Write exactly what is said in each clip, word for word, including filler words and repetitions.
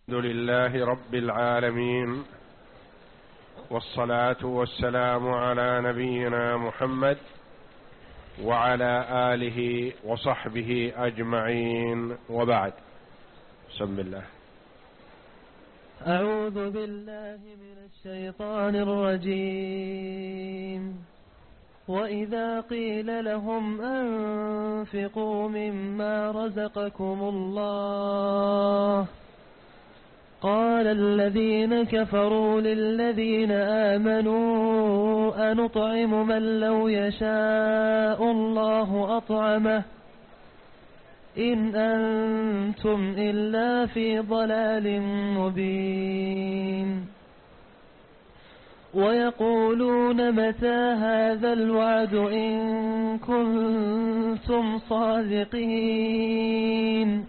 الحمد لله رب العالمين، والصلاة والسلام على نبينا محمد وعلى آله وصحبه أجمعين، وبعد. بسم الله. أعوذ بالله من الشيطان الرجيم. وإذا قيل لهم أنفقوا مما رزقكم الله قال الذين كفروا للذين آمنوا أنطعم من لو يشاء الله أطعمه إن أنتم إلا في ضلال مبين. ويقولون متى هذا الوعد إن كنتم صادقين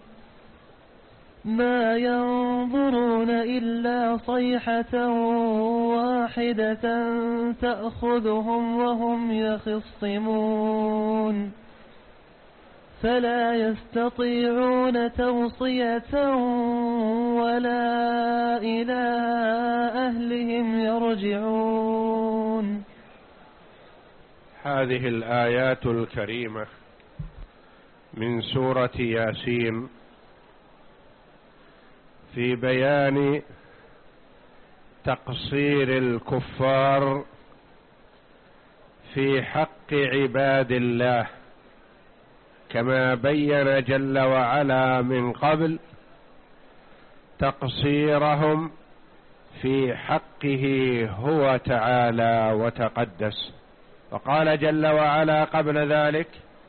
ما ينظرون إلا صيحة واحدة تأخذهم وهم يخصمون فلا يستطيعون توصية ولا إلى أهلهم يرجعون. هذه الآيات الكريمة من سورة ياسين في بيان تقصير الكفار في حق عباد الله، كما بين جل وعلا من قبل تقصيرهم في حقه هو تعالى وتقدس. وقال جل وعلا قبل ذلك: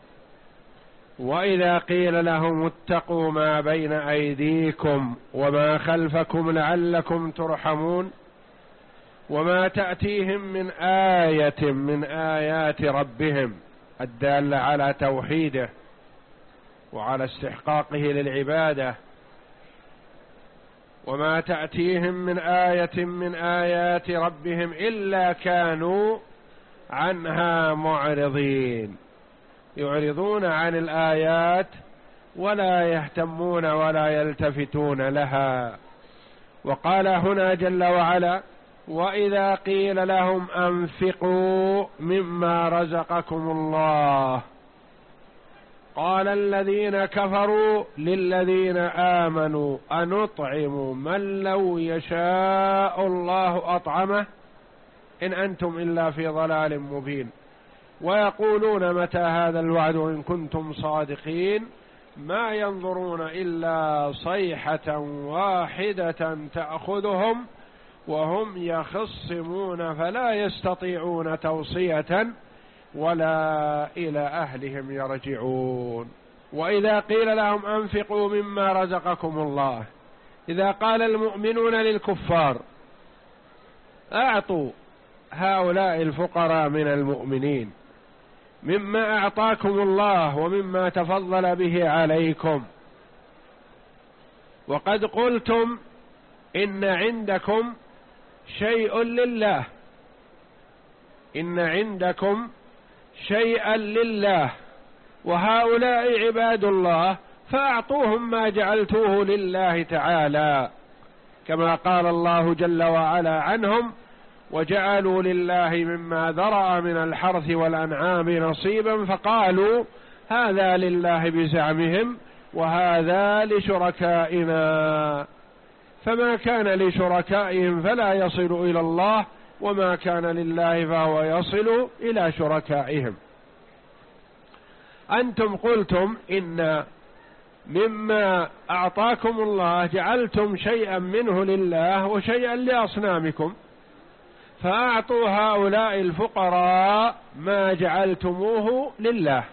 وإذا قيل لهم اتقوا ما بين أيديكم وما خلفكم لعلكم ترحمون وما تأتيهم من آية من آيات ربهم الدالة على توحيده وعلى استحقاقه للعبادة، وما تأتيهم من آية من آيات ربهم إلا كانوا عنها معرضين، يعرضون عن الآيات ولا يهتمون ولا يلتفتون لها. وقال هنا جل وعلا: وإذا قيل لهم أنفقوا مما رزقكم الله قال الذين كفروا للذين آمنوا أنطعم من لو يشاء الله أطعمه إن أنتم إلا في ضلال مبين. ويقولون متى هذا الوعد إن كنتم صادقين ما ينظرون إلا صيحة واحدة تأخذهم وهم يخصمون فلا يستطيعون توصية ولا إلى أهلهم يرجعون. وإذا قيل لهم أنفقوا مما رزقكم الله، إذا قال المؤمنون للكفار أعطوا هؤلاء الفقراء من المؤمنين مما أعطاكم الله ومما تفضل به عليكم، وقد قلتم إن عندكم شيء لله، إن عندكم شيئا لله وهؤلاء عباد الله فأعطوهم ما جعلتوه لله تعالى، كما قال الله جل وعلا عنهم: وجعلوا لله مما ذرأ من الحرث والأنعام نصيبا فقالوا هذا لله بزعمهم وهذا لشركائنا، فما كان لشركائهم فلا يصل إلى الله وما كان لله فهو يصل إلى شركائهم. أنتم قلتم إن مما أعطاكم الله جعلتم شيئا منه لله وشيئا لأصنامكم، فأعطوا هؤلاء الفقراء ما جعلتموه لله.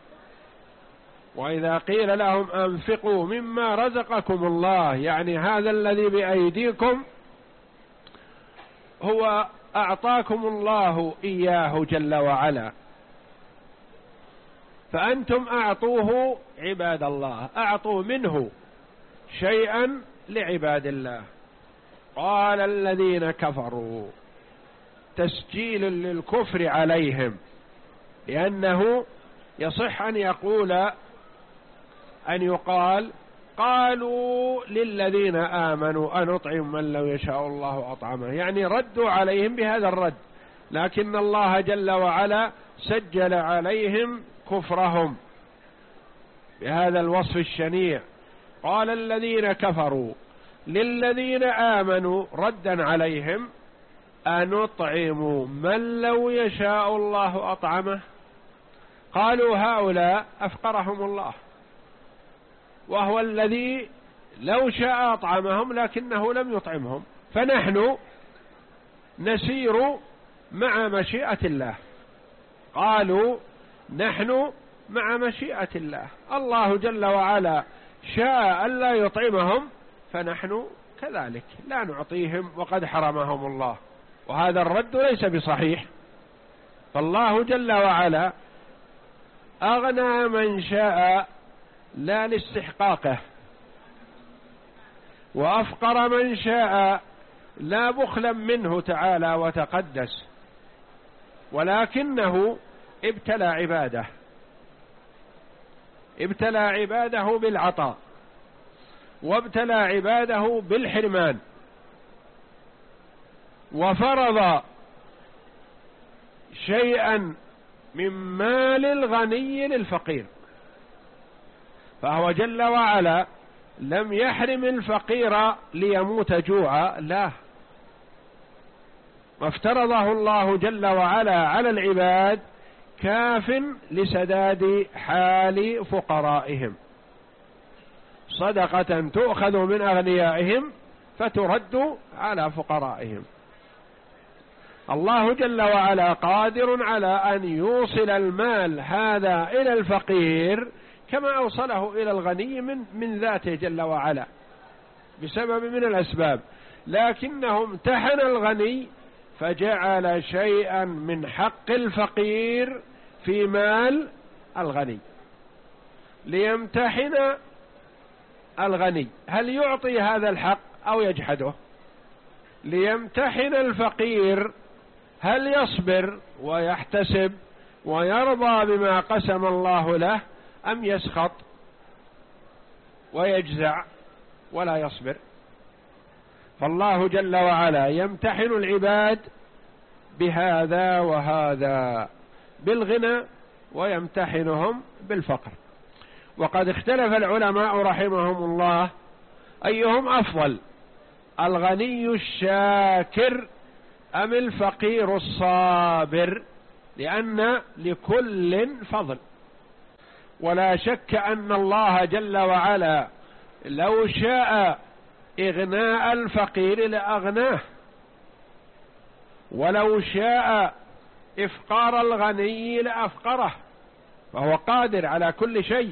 وإذا قيل لهم أنفقوا مما رزقكم الله، يعني هذا الذي بأيديكم هو أعطاكم الله إياه جل وعلا، فأنتم أعطوه عباد الله، أعطوا منه شيئا لعباد الله. قال الذين كفروا، تسجيل للكفر عليهم، لأنه يصح أن يقول أن يقال قالوا للذين آمنوا أنطعم من لو يشاء الله أطعمه، يعني ردوا عليهم بهذا الرد، لكن الله جل وعلا سجل عليهم كفرهم بهذا الوصف الشنيع. قال الذين كفروا للذين آمنوا ردا عليهم أنطعم من لو يشاء الله أطعمه. قالوا هؤلاء أفقرهم الله، وهو الذي لو شاء أطعمهم لكنه لم يطعمهم، فنحن نسير مع مشيئة الله. قالوا نحن مع مشيئة الله، الله جل وعلا شاء ألا يطعمهم فنحن كذلك لا نعطيهم وقد حرمهم الله، وهذا الرد ليس بصحيح. فالله جل وعلا أغنى من شاء لا لاستحقاقه، وأفقر من شاء لا بخلا منه تعالى وتقدس، ولكنه ابتلى عباده، ابتلى عباده بالعطاء، وابتلى عباده بالحرمان، وفرض شيئا من مال الغني للفقير، فهو جل وعلا لم يحرم الفقير ليموت جوعا، لا، ما افترضه الله جل وعلا على العباد كاف لسداد حال فقرائهم، صدقة تؤخذ من أغنيائهم فترد على فقرائهم. الله جل وعلا قادر على أن يوصل المال هذا إلى الفقير كما أوصله إلى الغني من, من ذاته جل وعلا بسبب من الأسباب، لكنه امتحن الغني فجعل شيئا من حق الفقير في مال الغني ليمتحن الغني هل يعطي هذا الحق أو يجحده، ليمتحن الفقير هل يصبر ويحتسب ويرضى بما قسم الله له أم يسخط ويجزع ولا يصبر. فالله جل وعلا يمتحن العباد بهذا وهذا، بالغنى ويمتحنهم بالفقر. وقد اختلف العلماء رحمهم الله أيهم أفضل، الغني الشاكر أم الفقير الصابر، لأن لكل فضل. ولا شك أن الله جل وعلا لو شاء إغناء الفقير لأغناه، ولو شاء إفقار الغني لأفقره، فهو قادر على كل شيء.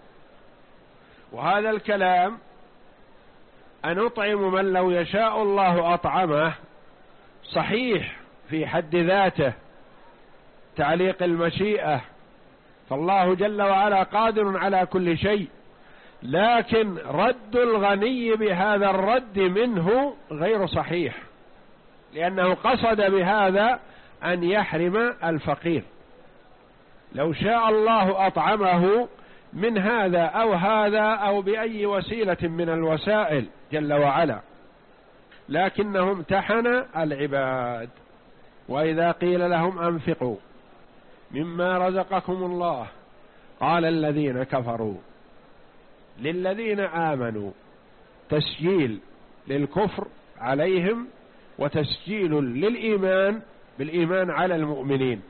وهذا الكلام أنطعم من لو يشاء الله أطعمه صحيح في حد ذاته، تعليق المشيئة، فالله جل وعلا قادر على كل شيء، لكن رد الغني بهذا الرد منه غير صحيح، لأنه قصد بهذا أن يحرم الفقير. لو شاء الله أطعمه من هذا أو هذا أو بأي وسيلة من الوسائل جل وعلا، لكنه امتحن العباد. وإذا قيل لهم أنفقوا مما رزقكم الله قال الذين كفروا للذين آمنوا، تسجيل للكفر عليهم وتسجيل للإيمان بالإيمان على المؤمنين.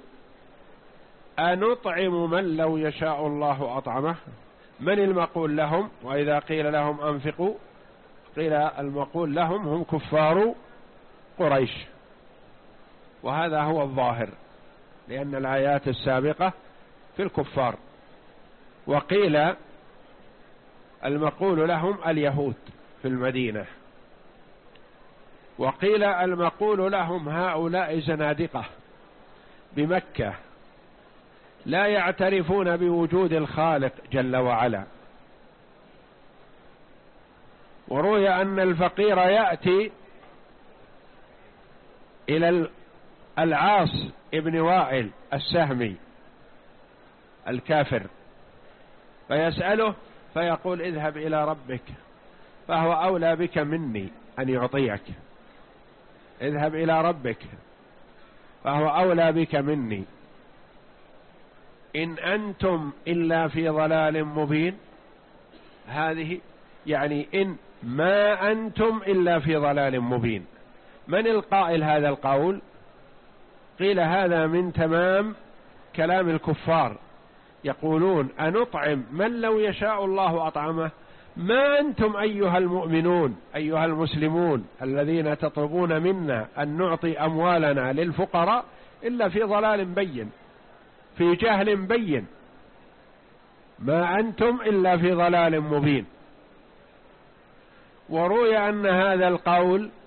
أنطعم من لو يشاء الله أطعمه، من المقول لهم؟ وإذا قيل لهم أنفقوا قيل المقول لهم هم كفار قريش، وهذا هو الظاهر لأن الآيات السابقة في الكفار. وقيل المقول لهم اليهود في المدينة، وقيل المقول لهم هؤلاء زنادقة بمكة لا يعترفون بوجود الخالق جل وعلا. وروي أن الفقير يأتي إلى العاص ابن وائل السهمي الكافر فيسأله فيقول اذهب إلى ربك فهو أولى بك مني أن يعطيك، اذهب إلى ربك فهو أولى بك مني، إن أنتم إلا في ضلال مبين. هذه يعني إن ما أنتم إلا في ضلال مبين. من القائل هذا القول؟ قيل هذا من تمام كلام الكفار، يقولون أنطعم من لو يشاء الله أطعمه؟ ما أنتم أيها المؤمنون أيها المسلمون الذين تطلبون منا أن نعطي أموالنا للفقراء إلا في ضلال بين، في جهل بين، ما أنتم إلا في ضلال مبين. وروي أن هذا القول